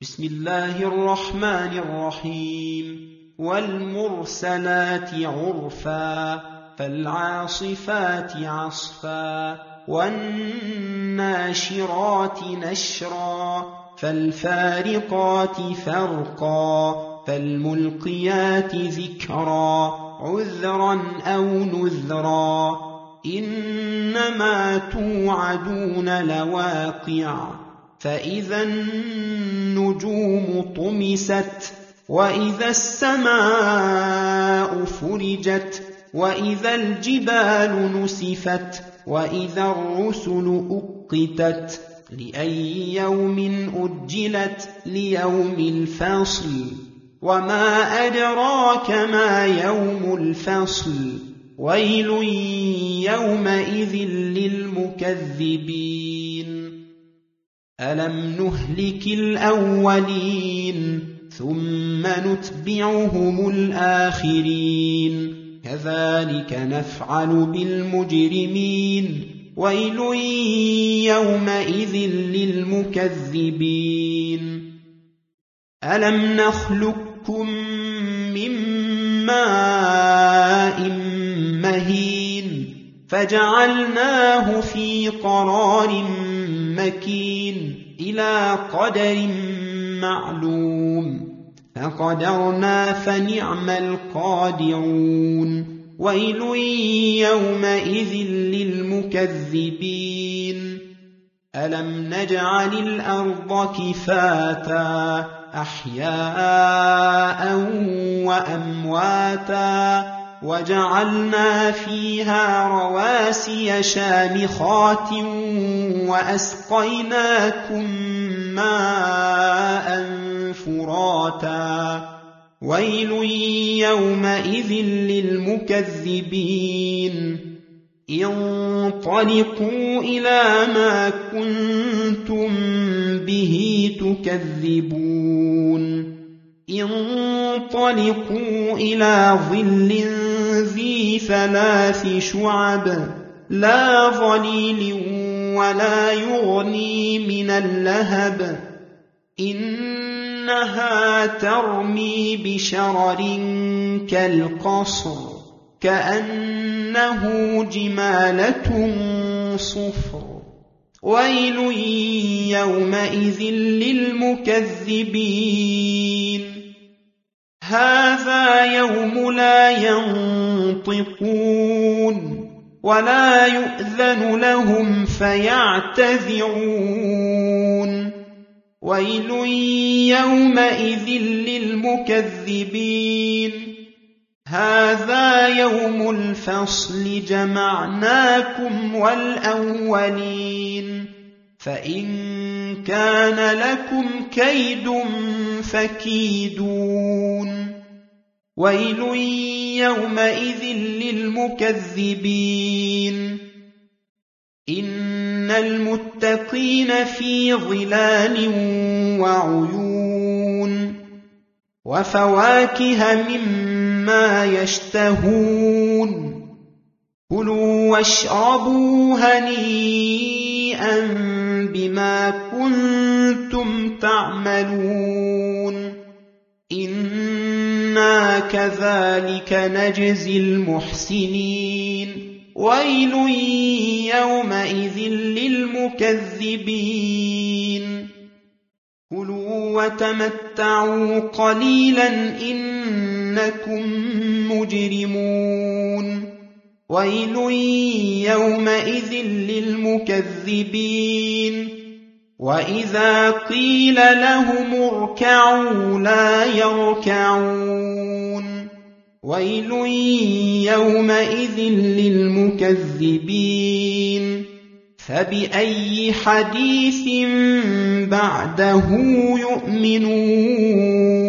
بسم الله الرحمن الرحيم والمرسلات عرفا فالعاصفات عصفا والناشرات نشرا فالفارقات فرقا فالملقيات ذكرا عذرا أو نذرا إنما توعدون لواقع فإذا النجوم طمست وإذا السماء فرجت وإذا الجبال نسفت وإذا الرسل أقتت لأي يوم أجلت ليوم الفصل وما أدراك ما يوم الفصل ويل يومئذ للمكذبين ألم نهلك الأولين ثم نتبعهم الآخرين كذلك نفعل بالمجرمين ويل يومئذ للمكذبين ألم نخلقكم من ماء مهين فجعلناه في قرار مكين إلى قدر معلوم فقدرنا فنعم القادرون ويل يومئذ للمكذبين ألم نجعل الأرض كفاتا أحياء وأمواتا وجعلنا فيها رواسي شامخات وأسقيناكم ماء فراتا ويل يومئذ للمكذبين انطلقوا إلى ما كنتم به تكذبون انطلقوا إلى ظل ذي 3 شعب لا ظليل ولا يغني من اللهب إنها ترمي بشرر كالقصر كأنه جمالة صفر ويل يومئذ للمكذبين هذا يوم لا ينطقون ولا يؤذن لهم فيعتذرون ويل يومئذ للمكذبين هذا يوم الفصل جمعناكم والأولين فإن كان لكم كيد فكيدون ويل يومئذ للمكذبين إن المتقين في ظلال وعيون وفواكه مما يشتهون كلوا واشربوا هنيئا بما كنتم تعملون إنا كذلك نجزي المحسنين ويل يومئذ للمكذبين كلوا وتمتعوا قليلا إنكم مجرمون ويل يومئذ للمكذبين وإذا قيل لهم اركعوا لا يركعون ويل يومئذ للمكذبين فبأي حديث بعده يؤمنون